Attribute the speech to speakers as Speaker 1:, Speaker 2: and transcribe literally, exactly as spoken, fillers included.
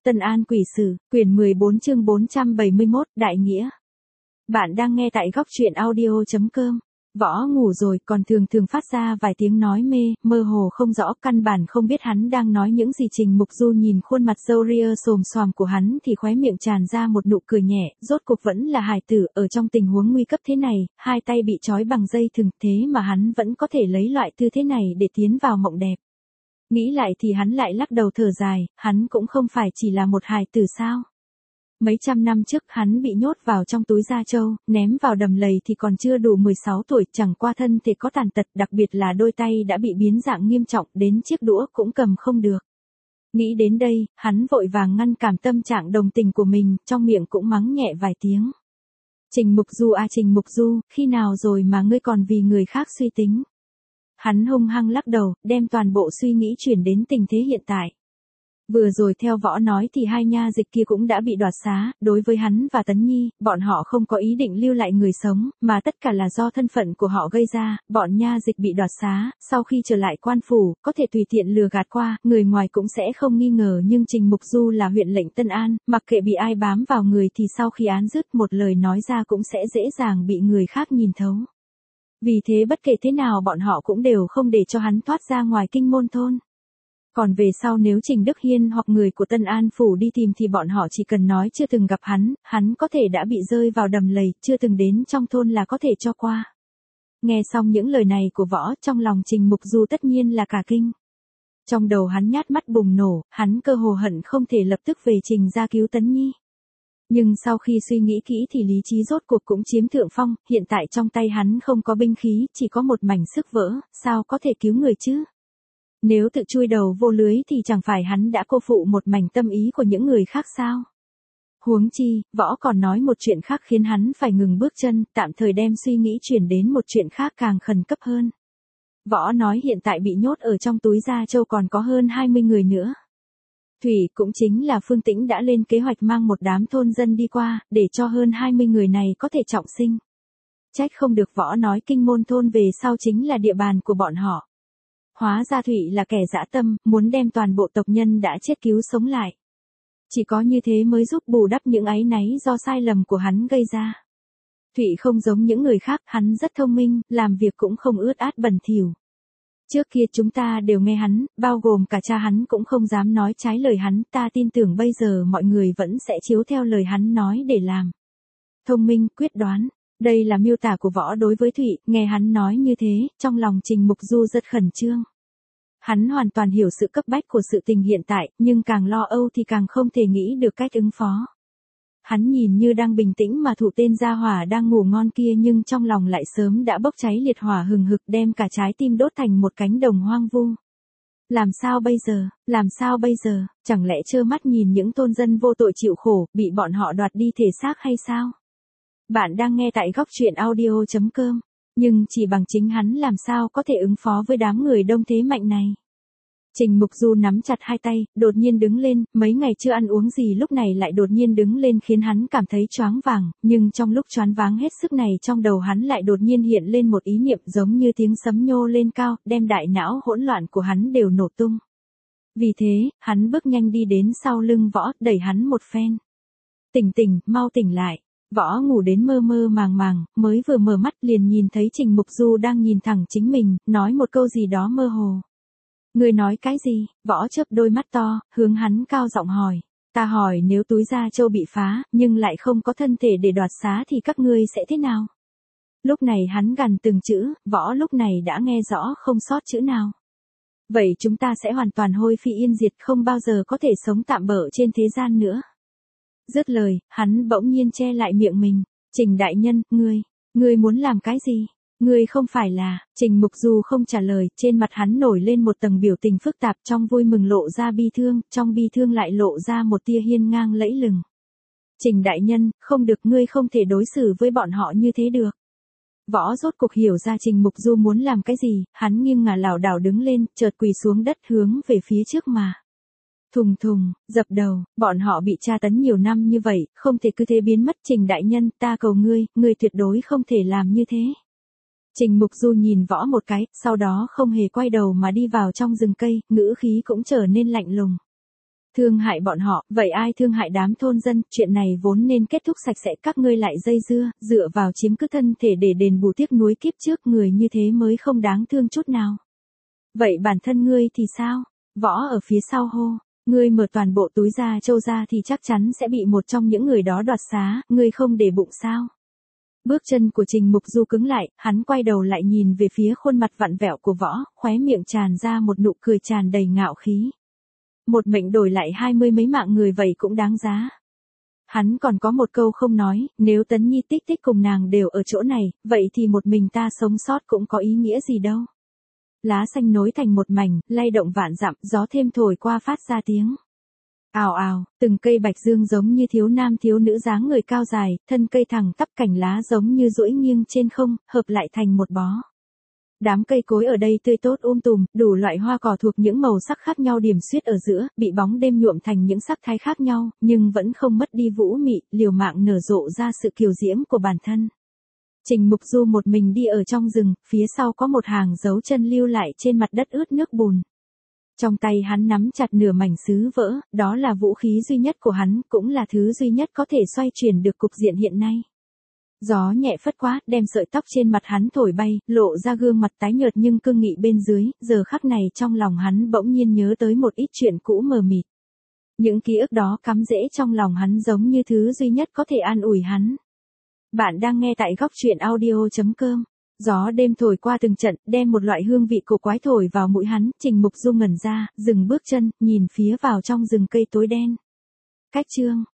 Speaker 1: Tân An Quỷ Sử, quyển mười bốn chương bốn trăm bảy mươi mốt, Đại Nghĩa. Bạn đang nghe tại góc truyện audio chấm com. Võ ngủ rồi còn thường thường phát ra vài tiếng nói mê, mơ hồ không rõ, căn bản không biết hắn đang nói những gì. Trình Mục Du nhìn khuôn mặt râu ria xồm xoàm của hắn thì khóe miệng tràn ra một nụ cười nhẹ, rốt cuộc vẫn là hài tử, ở trong tình huống nguy cấp thế này, hai tay bị trói bằng dây thừng, thế mà hắn vẫn có thể lấy loại tư thế này để tiến vào mộng đẹp. Nghĩ lại thì hắn lại lắc đầu thở dài, hắn cũng không phải chỉ là một hài tử sao. Mấy trăm năm trước hắn bị nhốt vào trong túi da trâu, ném vào đầm lầy thì còn chưa đủ mười sáu tuổi, chẳng qua thân thể có tàn tật, đặc biệt là đôi tay đã bị biến dạng nghiêm trọng, đến chiếc đũa cũng cầm không được. Nghĩ đến đây, hắn vội vàng ngăn cản tâm trạng đồng tình của mình, trong miệng cũng mắng nhẹ vài tiếng. Trình Mục Du à Trình Mục Du, khi nào rồi mà ngươi còn vì người khác suy tính? Hắn hung hăng lắc đầu, đem toàn bộ suy nghĩ chuyển đến tình thế hiện tại. Vừa rồi theo Võ nói thì hai nha dịch kia cũng đã bị đoạt xá, đối với hắn và Tấn Nhi, bọn họ không có ý định lưu lại người sống, mà tất cả là do thân phận của họ gây ra. Bọn nha dịch bị đoạt xá, sau khi trở lại quan phủ, có thể tùy tiện lừa gạt qua, người ngoài cũng sẽ không nghi ngờ, nhưng Trình Mục Du là huyện lệnh Tân An, mặc kệ bị ai bám vào người thì sau khi án dứt, một lời nói ra cũng sẽ dễ dàng bị người khác nhìn thấu. Vì thế bất kể thế nào bọn họ cũng đều không để cho hắn thoát ra ngoài kinh môn thôn. Còn về sau nếu Trình Đức Hiên hoặc người của Tân An Phủ đi tìm thì bọn họ chỉ cần nói chưa từng gặp hắn, hắn có thể đã bị rơi vào đầm lầy, chưa từng đến trong thôn là có thể cho qua. Nghe xong những lời này của Võ, trong lòng Trình Mục Du tất nhiên là cả kinh. Trong đầu hắn nhát mắt bùng nổ, hắn cơ hồ hận không thể lập tức về Trình ra cứu Tấn Nhi. Nhưng sau khi suy nghĩ kỹ thì lý trí rốt cuộc cũng chiếm thượng phong, hiện tại trong tay hắn không có binh khí, chỉ có một mảnh sức vỡ, sao có thể cứu người chứ? Nếu tự chui đầu vô lưới thì chẳng phải hắn đã cô phụ một mảnh tâm ý của những người khác sao? Huống chi, Võ còn nói một chuyện khác khiến hắn phải ngừng bước chân, tạm thời đem suy nghĩ chuyển đến một chuyện khác càng khẩn cấp hơn. Võ nói hiện tại bị nhốt ở trong túi da trâu còn có hơn hai mươi người nữa. Thủy cũng chính là Phương Tĩnh đã lên kế hoạch mang một đám thôn dân đi qua, để cho hơn hai mươi người này có thể trọng sinh. Trách không được Võ nói kinh môn thôn về sau chính là địa bàn của bọn họ. Hóa ra Thủy là kẻ dã tâm, muốn đem toàn bộ tộc nhân đã chết cứu sống lại. Chỉ có như thế mới giúp bù đắp những áy náy do sai lầm của hắn gây ra. Thủy không giống những người khác, hắn rất thông minh, làm việc cũng không ướt át bẩn thỉu. Trước kia chúng ta đều nghe hắn, bao gồm cả cha hắn cũng không dám nói trái lời hắn, ta tin tưởng bây giờ mọi người vẫn sẽ chiếu theo lời hắn nói để làm. Thông minh, quyết đoán, đây là miêu tả của Võ đối với Thụy, nghe hắn nói như thế, trong lòng Trình Mục Du rất khẩn trương. Hắn hoàn toàn hiểu sự cấp bách của sự tình hiện tại, nhưng càng lo âu thì càng không thể nghĩ được cách ứng phó. Hắn nhìn như đang bình tĩnh mà thụ tên gia hỏa đang ngủ ngon kia, nhưng trong lòng lại sớm đã bốc cháy liệt hỏa hừng hực, đem cả trái tim đốt thành một cánh đồng hoang vu. Làm sao bây giờ, làm sao bây giờ, chẳng lẽ trơ mắt nhìn những thôn dân vô tội chịu khổ, bị bọn họ đoạt đi thể xác hay sao? Bạn đang nghe tại góc truyện audio chấm com, nhưng chỉ bằng chính hắn làm sao có thể ứng phó với đám người đông thế mạnh này. Trình Mục Du nắm chặt hai tay, đột nhiên đứng lên, mấy ngày chưa ăn uống gì lúc này lại đột nhiên đứng lên khiến hắn cảm thấy choáng váng, nhưng trong lúc choáng váng hết sức này trong đầu hắn lại đột nhiên hiện lên một ý niệm giống như tiếng sấm nhô lên cao, đem đại não hỗn loạn của hắn đều nổ tung. Vì thế, hắn bước nhanh đi đến sau lưng Võ, đẩy hắn một phen. Tỉnh tỉnh, mau tỉnh lại. Võ ngủ đến mơ mơ màng màng, mới vừa mở mắt liền nhìn thấy Trình Mục Du đang nhìn thẳng chính mình, nói một câu gì đó mơ hồ. Ngươi nói cái gì? Võ chớp đôi mắt to, hướng hắn cao giọng hỏi. Ta hỏi nếu túi da trâu bị phá, nhưng lại không có thân thể để đoạt xá thì các ngươi sẽ thế nào? Lúc này hắn gằn từng chữ, Võ lúc này đã nghe rõ không sót chữ nào. Vậy chúng ta sẽ hoàn toàn hôi phi yên diệt, không bao giờ có thể sống tạm bợ trên thế gian nữa. Dứt lời, hắn bỗng nhiên che lại miệng mình. Trình đại nhân, ngươi, ngươi muốn làm cái gì? Ngươi không phải là, Trình Mục Du không trả lời, trên mặt hắn nổi lên một tầng biểu tình phức tạp, trong vui mừng lộ ra bi thương, trong bi thương lại lộ ra một tia hiên ngang lẫy lừng. Trình đại nhân, không được, ngươi không thể đối xử với bọn họ như thế được. Võ rốt cuộc hiểu ra Trình Mục Du muốn làm cái gì, hắn nghiêng ngả lảo đảo đứng lên, chợt quỳ xuống đất hướng về phía trước mà. Thùng thùng, dập đầu, bọn họ bị tra tấn nhiều năm như vậy, không thể cứ thế biến mất. Trình đại nhân, ta cầu ngươi, ngươi tuyệt đối không thể làm như thế. Trình Mục Du nhìn Võ một cái, sau đó không hề quay đầu mà đi vào trong rừng cây, ngữ khí cũng trở nên lạnh lùng. Thương hại bọn họ, vậy ai thương hại đám thôn dân, chuyện này vốn nên kết thúc sạch sẽ, các ngươi lại dây dưa, dựa vào chiếm cứ thân thể để đền bù tiếc nuối kiếp trước, người như thế mới không đáng thương chút nào. Vậy bản thân ngươi thì sao? Võ ở phía sau hô, ngươi mở toàn bộ túi da trâu ra thì chắc chắn sẽ bị một trong những người đó đoạt xá, ngươi không để bụng sao? Bước chân của Trình Mục Du cứng lại, hắn quay đầu lại nhìn về phía khuôn mặt vặn vẹo của Võ, khóe miệng tràn ra một nụ cười tràn đầy ngạo khí. Một mệnh đổi lại hai mươi mấy mạng người vậy cũng đáng giá. Hắn còn có một câu không nói, nếu Tấn Nhi Tích Tích cùng nàng đều ở chỗ này, vậy thì một mình ta sống sót cũng có ý nghĩa gì đâu. Lá xanh nối thành một mảnh, lay động vạn dặm, gió thêm thổi qua phát ra tiếng. Ào ào, từng cây bạch dương giống như thiếu nam thiếu nữ dáng người cao dài, thân cây thẳng tắp, cành lá giống như duỗi nghiêng trên không, hợp lại thành một bó. Đám cây cối ở đây tươi tốt um tùm, đủ loại hoa cỏ thuộc những màu sắc khác nhau điểm xuyết ở giữa, bị bóng đêm nhuộm thành những sắc thái khác nhau, nhưng vẫn không mất đi vũ mị, liều mạng nở rộ ra sự kiều diễm của bản thân. Trình Mục Du một mình đi ở trong rừng, phía sau có một hàng dấu chân lưu lại trên mặt đất ướt nước bùn. Trong tay hắn nắm chặt nửa mảnh sứ vỡ, đó là vũ khí duy nhất của hắn, cũng là thứ duy nhất có thể xoay chuyển được cục diện hiện nay. Gió nhẹ phất quá, đem sợi tóc trên mặt hắn thổi bay, lộ ra gương mặt tái nhợt nhưng cương nghị bên dưới, giờ khắc này trong lòng hắn bỗng nhiên nhớ tới một ít chuyện cũ mờ mịt. Những ký ức đó cắm rễ trong lòng hắn giống như thứ duy nhất có thể an ủi hắn. Bạn đang nghe tại góc truyện audio chấm com. Gió đêm thổi qua từng trận, đem một loại hương vị cổ quái thổi vào mũi hắn, Trình Mục Du ngẩn ra, dừng bước chân, nhìn phía vào trong rừng cây tối đen. Cách chương